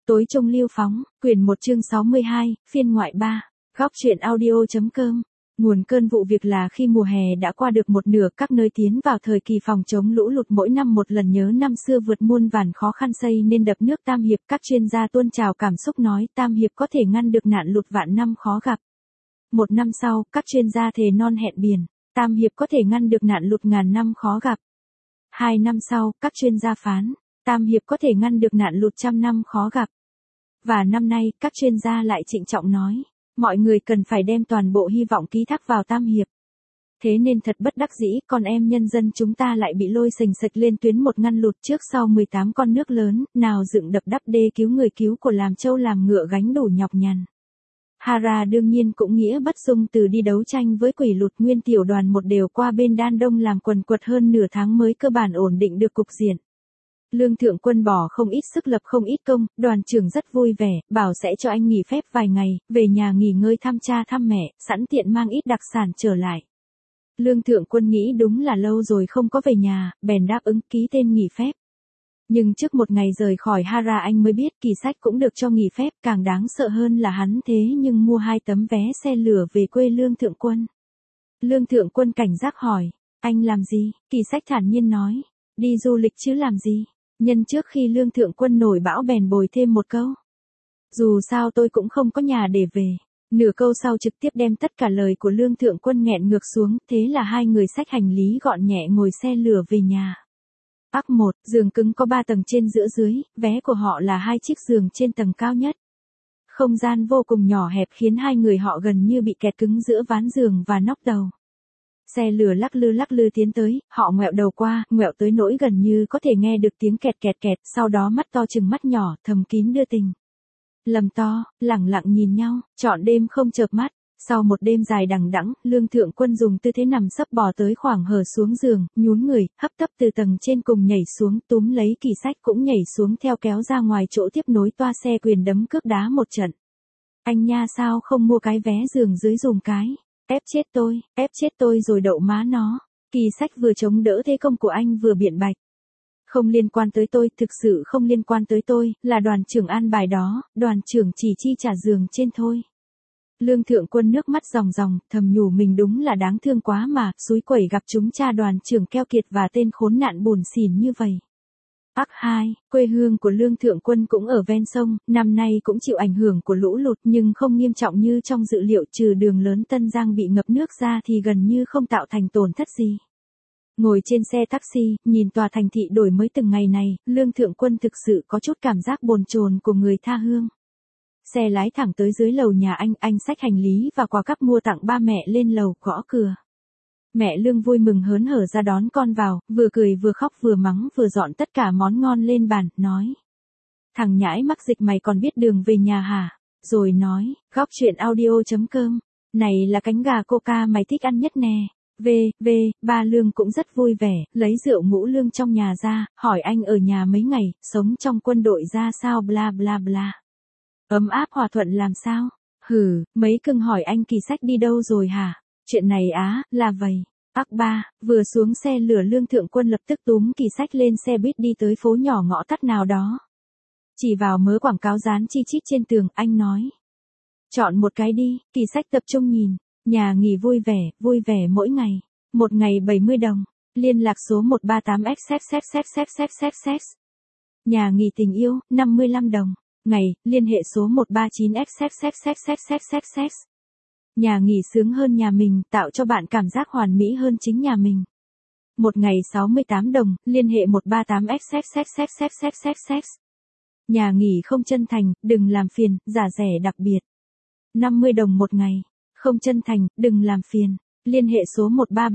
Tối trung lưu phóng, quyển 1 chương 62, phiên ngoại 3, góc truyện audio.com. Nguồn cơn vụ việc là khi mùa hè đã qua được một nửa, các nơi tiến vào thời kỳ phòng chống lũ lụt mỗi năm một lần, nhớ năm xưa vượt muôn vàn khó khăn xây nên đập nước Tam Hiệp. Các chuyên gia tuôn trào cảm xúc nói Tam Hiệp có thể ngăn được nạn lụt vạn năm khó gặp. Một năm sau, các chuyên gia thề non hẹn biển, Tam Hiệp có thể ngăn được nạn lụt ngàn năm khó gặp. 2 năm sau, các chuyên gia phán, Tam Hiệp có thể ngăn được nạn lụt trăm năm khó gặp. Và năm nay, các chuyên gia lại trịnh trọng nói, mọi người cần phải đem toàn bộ hy vọng ký thác vào Tam Hiệp. Thế nên thật bất đắc dĩ, con em nhân dân chúng ta lại bị lôi sềnh sệch lên tuyến một ngăn lụt trước sau 18 con nước lớn, nào dựng đập đắp đê cứu người cứu của làm trâu làm ngựa gánh đủ nhọc nhằn. Hara đương nhiên cũng nghĩa bất dung từ đi đấu tranh với quỷ lụt, nguyên tiểu đoàn một đều qua bên Đan Đông làm quần quật hơn nửa tháng mới cơ bản ổn định được cục diện. Lương Thượng Quân bỏ không ít sức lập không ít công, đoàn trưởng rất vui vẻ, bảo sẽ cho anh nghỉ phép vài ngày, về nhà nghỉ ngơi thăm cha thăm mẹ, sẵn tiện mang ít đặc sản trở lại. Lương Thượng Quân nghĩ đúng là lâu rồi không có về nhà, bèn đáp ứng ký tên nghỉ phép. Nhưng trước một ngày rời khỏi Hara anh mới biết Kỳ Sách cũng được cho nghỉ phép, càng đáng sợ hơn là hắn thế nhưng mua 2 tấm vé xe lửa về quê Lương Thượng Quân. Lương Thượng Quân cảnh giác hỏi, anh làm gì? Kỳ Sách thản nhiên nói, đi du lịch chứ làm gì? Nhân trước khi Lương Thượng Quân nổi bão bèn bồi thêm một câu. Dù sao tôi cũng không có nhà để về. Nửa câu sau trực tiếp đem tất cả lời của Lương Thượng Quân nghẹn ngược xuống, thế là hai người xách hành lý gọn nhẹ ngồi xe lửa về nhà. Ác 1, giường cứng có 3 tầng trên giữa dưới, vé của họ là 2 chiếc giường trên tầng cao nhất. Không gian vô cùng nhỏ hẹp khiến hai người họ gần như bị kẹt cứng giữa ván giường và nóc đầu. Xe lửa lắc lư tiến tới, họ ngoẹo đầu qua, ngoẹo tới nỗi gần như có thể nghe được tiếng kẹt kẹt, sau đó mắt to chừng mắt nhỏ, thầm kín đưa tình. Lầm to, lẳng lặng nhìn nhau, trọn đêm không chợp mắt. Sau một đêm dài đằng đẵng, Lương Thượng Quân dùng tư thế nằm sấp bò tới khoảng hở xuống giường, nhún người, hấp tấp từ tầng trên cùng nhảy xuống, túm lấy Kỳ Sách cũng nhảy xuống theo, kéo ra ngoài chỗ tiếp nối toa xe, quyền đấm cước đá một trận. Anh nha, sao không mua cái vé giường dưới dùm cái? Ép chết tôi rồi đậu má nó. Kỳ Sách vừa chống đỡ thế công của anh vừa biện bạch. Không liên quan tới tôi, thực sự không liên quan tới tôi, là đoàn trưởng an bài đó, đoàn trưởng chỉ chi trả giường trên thôi. Lương Thượng Quân nước mắt ròng ròng, thầm nhủ mình đúng là đáng thương quá mà, xúi quẩy gặp chúng cha đoàn trưởng keo kiệt và tên khốn nạn buồn xỉn như vậy. Ác 2, quê hương của Lương Thượng Quân cũng ở ven sông, năm nay cũng chịu ảnh hưởng của lũ lụt nhưng không nghiêm trọng như trong dự liệu, trừ đường lớn Tân Giang bị ngập nước ra thì gần như không tạo thành tổn thất gì. Ngồi trên xe taxi, nhìn tòa thành thị đổi mới từng ngày này, Lương Thượng Quân thực sự có chút cảm giác bồn chồn của người tha hương. Xe lái thẳng tới dưới lầu nhà anh xách hành lý và quà cắp mua tặng ba mẹ lên lầu, gõ cửa. Mẹ Lương vui mừng hớn hở ra đón con vào, vừa cười vừa khóc vừa mắng vừa dọn tất cả món ngon lên bàn, nói. Thằng nhãi mắc dịch mày còn biết đường về nhà hả? Rồi nói, góc truyện audio.com, này là cánh gà coca mày thích ăn nhất nè. Ba Lương cũng rất vui vẻ, lấy rượu ngũ lương trong nhà ra, hỏi anh ở nhà mấy ngày, sống trong quân đội ra sao bla bla bla. Ấm áp hòa thuận làm sao? Mấy cưng hỏi anh Kỳ Sách đi đâu rồi hả? Chuyện này là vậy. Ác 3, vừa xuống xe lửa Lương Thượng Quân lập tức túm Kỳ Sách lên xe buýt đi tới phố nhỏ ngõ tắt nào đó. Chỉ vào mớ quảng cáo dán chi chít trên tường, anh nói. Chọn một cái đi. Kỳ Sách tập trung nhìn. Nhà nghỉ vui vẻ mỗi ngày. Một ngày 70 đồng. Liên lạc số 138XXXXXXXX. Nhà nghỉ tình yêu, 55 đồng. Ngày, liên hệ số 139XXXXXXXX. Nhà nghỉ sướng hơn nhà mình, tạo cho bạn cảm giác hoàn mỹ hơn chính nhà mình. Một ngày 68 đồng, liên hệ 138XXXXXXX. Nhà nghỉ không chân thành, đừng làm phiền, giá rẻ đặc biệt. 50 đồng một ngày. Không chân thành, đừng làm phiền. Liên hệ số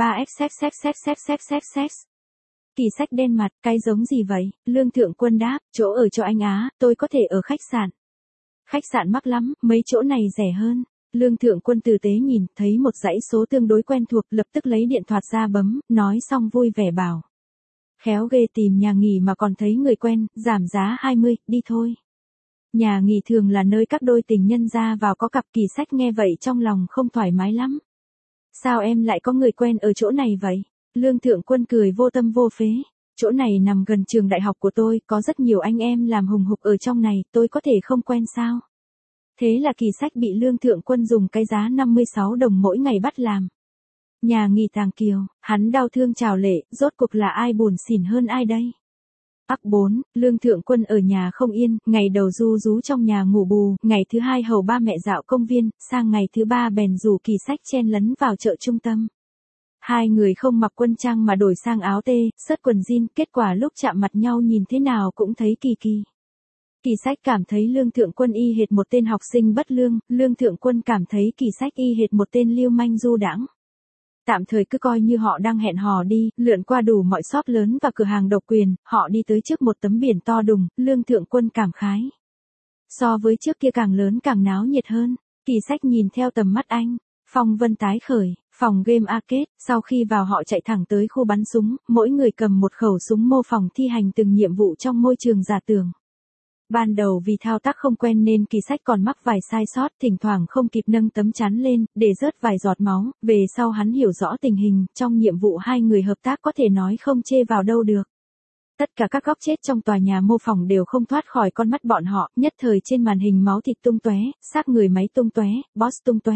133XXXXXXX. Kỳ Sách đen mặt, cái giống gì vậy? Lương Thượng Quân đáp, chỗ ở cho anh tôi có thể ở khách sạn. Khách sạn mắc lắm, mấy chỗ này rẻ hơn. Lương Thượng Quân tử tế nhìn, thấy một dãy số tương đối quen thuộc, lập tức lấy điện thoại ra bấm, nói xong vui vẻ bảo. Khéo ghê, tìm nhà nghỉ mà còn thấy người quen, giảm giá 20, đi thôi. Nhà nghỉ thường là nơi các đôi tình nhân ra vào có cặp. Kỳ Sách nghe vậy trong lòng không thoải mái lắm. Sao em lại có người quen ở chỗ này vậy? Lương Thượng Quân cười vô tâm vô phế. Chỗ này nằm gần trường đại học của tôi, có rất nhiều anh em làm hùng hục ở trong này, tôi có thể không quen sao? Thế là Kỳ Sách bị Lương Thượng Quân dùng cái giá 56 đồng mỗi ngày bắt làm. Nhà nghỉ Tàng Kiều, hắn đau thương chào lệ, rốt cuộc là ai buồn xỉn hơn ai đây? Ác 4, Lương Thượng Quân ở nhà không yên, ngày đầu ru rú trong nhà ngủ bù, ngày thứ hai hầu ba mẹ dạo công viên, sang ngày thứ ba bèn rủ Kỳ Sách chen lấn vào chợ trung tâm. Hai người không mặc quân trang mà đổi sang áo tê, sớt quần jean, kết quả lúc chạm mặt nhau nhìn thế nào cũng thấy kỳ kỳ. Kỳ Sách cảm thấy Lương Thượng Quân y hệt một tên học sinh bất lương, Lương Thượng Quân cảm thấy Kỳ Sách y hệt một tên lưu manh du đãng. Tạm thời cứ coi như họ đang hẹn hò đi, lượn qua đủ mọi shop lớn và cửa hàng độc quyền, họ đi tới trước một tấm biển to đùng, Lương Thượng Quân cảm khái. So với trước kia càng lớn càng náo nhiệt hơn, Kỳ Sách nhìn theo tầm mắt anh, phong vân tái khởi, phòng game arcade, sau khi vào họ chạy thẳng tới khu bắn súng, mỗi người cầm một khẩu súng mô phỏng thi hành từng nhiệm vụ trong môi trường giả tưởng. Ban đầu vì thao tác không quen nên Kỳ Sách còn mắc vài sai sót, thỉnh thoảng không kịp nâng tấm chắn lên, để rớt vài giọt máu, về sau hắn hiểu rõ tình hình, trong nhiệm vụ hai người hợp tác có thể nói không chê vào đâu được. Tất cả các góc chết trong tòa nhà mô phỏng đều không thoát khỏi con mắt bọn họ, nhất thời trên màn hình máu thịt tung tóe, xác người máy tung tóe, boss tung tóe.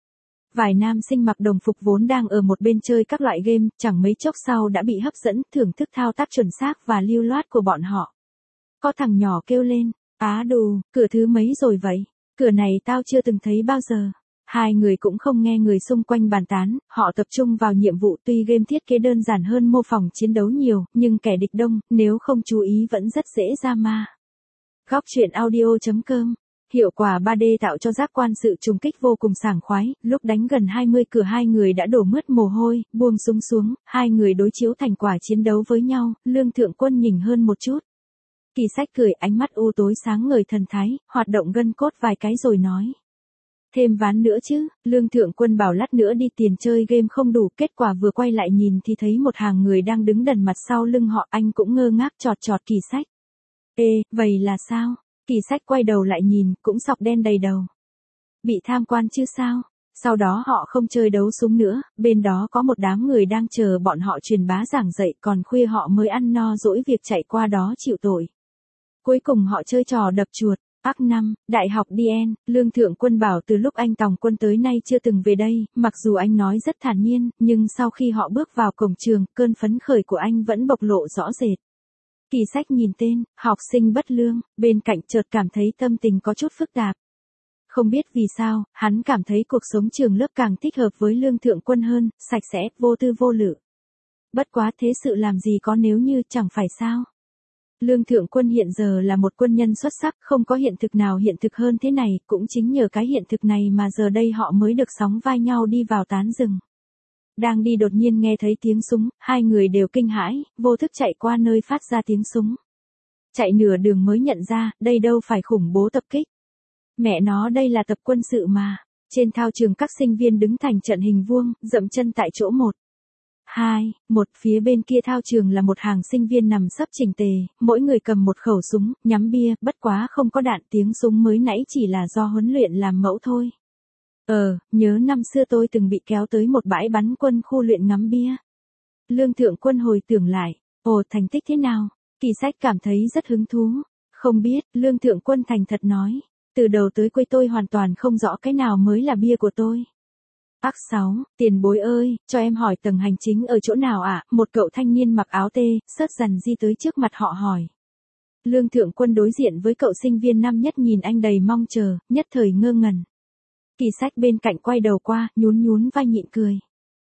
Vài nam sinh mặc đồng phục vốn đang ở một bên chơi các loại game, chẳng mấy chốc sau đã bị hấp dẫn, thưởng thức thao tác chuẩn xác và lưu loát của bọn họ. Có thằng nhỏ kêu lên, á đù, cửa thứ mấy rồi vậy? Cửa này tao chưa từng thấy bao giờ. Hai người cũng không nghe người xung quanh bàn tán, họ tập trung vào nhiệm vụ, tuy game thiết kế đơn giản hơn mô phỏng chiến đấu nhiều, nhưng kẻ địch đông, nếu không chú ý vẫn rất dễ ra ma. Góc truyện audio.com. Hiệu quả 3D tạo cho giác quan sự trùng kích vô cùng sảng khoái, lúc đánh gần 20 cửa hai người đã đổ mướt mồ hôi, buông súng xuống, hai người đối chiếu thành quả chiến đấu với nhau, Lương Thượng Quân nhỉnh hơn một chút. Kỳ Sách cười, ánh mắt u tối sáng ngời thần thái, hoạt động gân cốt vài cái rồi nói. Thêm ván nữa chứ, Lương Thượng Quân bảo lát nữa đi, tiền chơi game không đủ, kết quả vừa quay lại nhìn thì thấy một hàng người đang đứng đần mặt sau lưng họ, anh cũng ngơ ngác chọt chọt Kỳ Sách. Ê, vậy là sao? Kỳ Sách quay đầu lại nhìn, cũng sọc đen đầy đầu. Bị tham quan chứ sao? Sau đó họ không chơi đấu súng nữa, bên đó có một đám người đang chờ bọn họ truyền bá giảng dạy, còn khuya họ mới ăn no dỗi việc chạy qua đó chịu tội. Cuối cùng họ chơi trò đập chuột. Ác 5, Đại học DN, Lương Thượng Quân bảo từ lúc anh tòng quân tới nay chưa từng về đây, mặc dù anh nói rất thản nhiên, nhưng sau khi họ bước vào cổng trường, cơn phấn khởi của anh vẫn bộc lộ rõ rệt. Kỳ Sách nhìn tên, học sinh bất lương, bên cạnh chợt cảm thấy tâm tình có chút phức tạp. Không biết vì sao, hắn cảm thấy cuộc sống trường lớp càng thích hợp với Lương Thượng Quân hơn, sạch sẽ, vô tư vô lự. Bất quá thế sự làm gì có nếu như, chẳng phải sao? Lương Thượng Quân hiện giờ là một quân nhân xuất sắc, không có hiện thực nào hiện thực hơn thế này, cũng chính nhờ cái hiện thực này mà giờ đây họ mới được sóng vai nhau đi vào tán rừng. Đang đi đột nhiên nghe thấy tiếng súng, hai người đều kinh hãi, vô thức chạy qua nơi phát ra tiếng súng. Chạy nửa đường mới nhận ra, đây đâu phải khủng bố tập kích. Mẹ nó, đây là tập quân sự mà. Trên thao trường các sinh viên đứng thành trận hình vuông, dậm chân tại chỗ 1. 2, 1, phía bên kia thao trường là một hàng sinh viên nằm sấp chỉnh tề, mỗi người cầm một khẩu súng, nhắm bia, bất quá không có đạn, tiếng súng mới nãy chỉ là do huấn luyện làm mẫu thôi. Nhớ năm xưa tôi từng bị kéo tới một bãi bắn quân khu luyện ngắm bia. Lương Thượng Quân hồi tưởng lại, thành tích thế nào? Kỳ Sách cảm thấy rất hứng thú. Không biết, Lương Thượng Quân thành thật nói, từ đầu tới cuối tôi hoàn toàn không rõ cái nào mới là bia của tôi. Ác 6, tiền bối ơi, cho em hỏi tầng hành chính ở chỗ nào ạ? Một cậu thanh niên mặc áo tê, sớt dằn di tới trước mặt họ hỏi. Lương Thượng Quân đối diện với cậu sinh viên năm nhất nhìn anh đầy mong chờ, nhất thời ngơ ngẩn. Kỳ Sách bên cạnh quay đầu qua, nhún vai nhịn cười.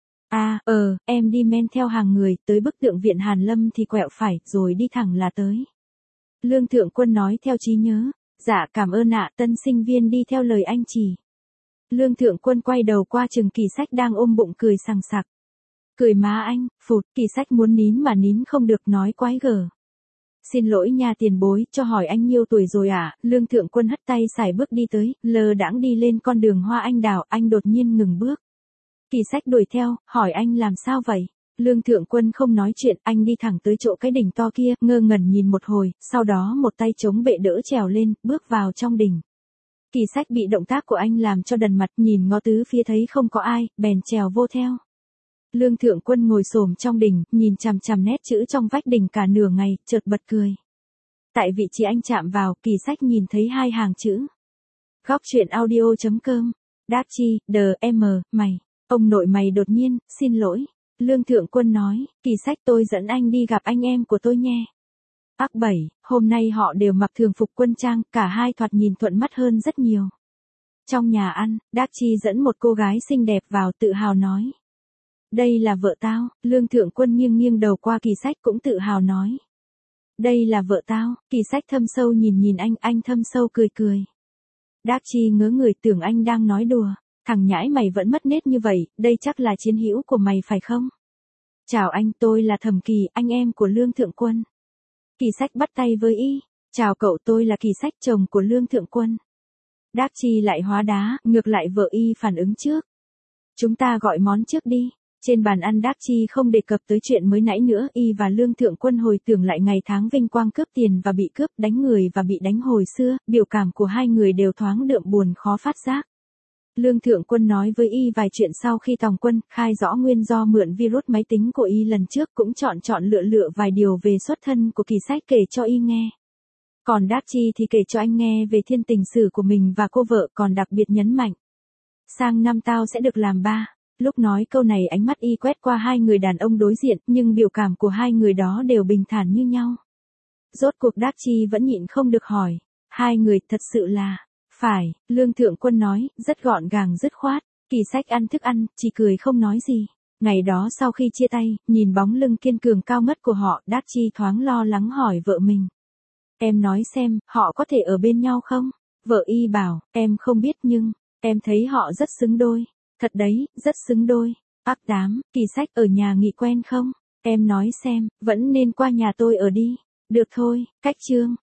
Em đi men theo hàng người, tới bức tượng viện Hàn Lâm thì quẹo phải, rồi đi thẳng là tới. Lương Thượng Quân nói theo trí nhớ. Dạ cảm ơn ạ, tân sinh viên đi theo lời anh chỉ. Lương Thượng Quân quay đầu qua chừng Kỳ Sách đang ôm bụng cười sằng sặc. Cười má anh, phụt, Kỳ Sách muốn nín mà nín không được, nói quái gở. Xin lỗi nha tiền bối, cho hỏi anh nhiêu tuổi rồi ạ? Lương Thượng Quân hất tay sải bước đi tới, lơ đãng đi lên con đường hoa anh đào, anh đột nhiên ngừng bước. Kỳ Sách đuổi theo, hỏi anh làm sao vậy? Lương Thượng Quân không nói chuyện, anh đi thẳng tới chỗ cái đỉnh to kia, ngơ ngẩn nhìn một hồi, sau đó một tay chống bệ đỡ trèo lên, bước vào trong đỉnh. Kỳ Sách bị động tác của anh làm cho đần mặt, nhìn ngó tứ phía thấy không có ai, bèn trèo vô theo. Lương Thượng Quân ngồi xổm trong đình, nhìn chằm chằm nét chữ trong vách đình cả nửa ngày, chợt bật cười. Tại vị trí anh chạm vào, Kỳ Sách nhìn thấy hai hàng chữ. Góc truyện audio.com. Đắc Chi, D.M. Mày. Ông nội mày đột nhiên, xin lỗi. Lương Thượng Quân nói, Kỳ Sách tôi dẫn anh đi gặp anh em của tôi nhé. Ác 7, hôm nay họ đều mặc thường phục quân trang, cả hai thoạt nhìn thuận mắt hơn rất nhiều. Trong nhà ăn, Đắc Chi dẫn một cô gái xinh đẹp vào tự hào nói. Đây là vợ tao. Lương Thượng Quân nghiêng nghiêng đầu qua Kỳ Sách cũng tự hào nói. Đây là vợ tao. Kỳ Sách thâm sâu nhìn anh thâm sâu cười cười. Đắc Chi ngớ người tưởng anh đang nói đùa. Thằng nhãi mày vẫn mất nết như vậy, đây chắc là chiến hữu của mày phải không? Chào anh, tôi là Thẩm Kỳ, anh em của Lương Thượng Quân. Kỳ Sách bắt tay với y. Chào cậu, tôi là Kỳ Sách, chồng của Lương Thượng Quân. Đắc Chi lại hóa đá, ngược lại vợ y phản ứng trước. Chúng ta gọi món trước đi. Trên bàn ăn Đắc Chi không đề cập tới chuyện mới nãy nữa, y và Lương Thượng Quân hồi tưởng lại ngày tháng vinh quang cướp tiền và bị cướp, đánh người và bị đánh hồi xưa, biểu cảm của hai người đều thoáng đượm buồn khó phát giác. Lương Thượng Quân nói với y vài chuyện sau khi tòng quân, khai rõ nguyên do mượn virus máy tính của y lần trước, cũng chọn lựa vài điều về xuất thân của Kỳ Sách kể cho y nghe. Còn Đắc Chi thì kể cho anh nghe về thiên tình sử của mình và cô vợ, còn đặc biệt nhấn mạnh. Sang năm tao sẽ được làm ba. Lúc nói câu này ánh mắt y quét qua hai người đàn ông đối diện, nhưng biểu cảm của hai người đó đều bình thản như nhau. Rốt cuộc Đắc Chi vẫn nhịn không được hỏi. Hai người thật sự là. Phải, Lương Thượng Quân nói, rất gọn gàng dứt khoát. Kỳ Sách ăn thức ăn, chỉ cười không nói gì. Ngày đó sau khi chia tay, nhìn bóng lưng kiên cường cao ngất của họ, Đắc Chi thoáng lo lắng hỏi vợ mình. Em nói xem, họ có thể ở bên nhau không? Vợ y bảo, em không biết nhưng, em thấy họ rất xứng đôi. Thật đấy, rất xứng đôi. Ác 8, Kỳ Sách ở nhà nghỉ quen không? Em nói xem, vẫn nên qua nhà tôi ở đi. Được thôi, cách chương.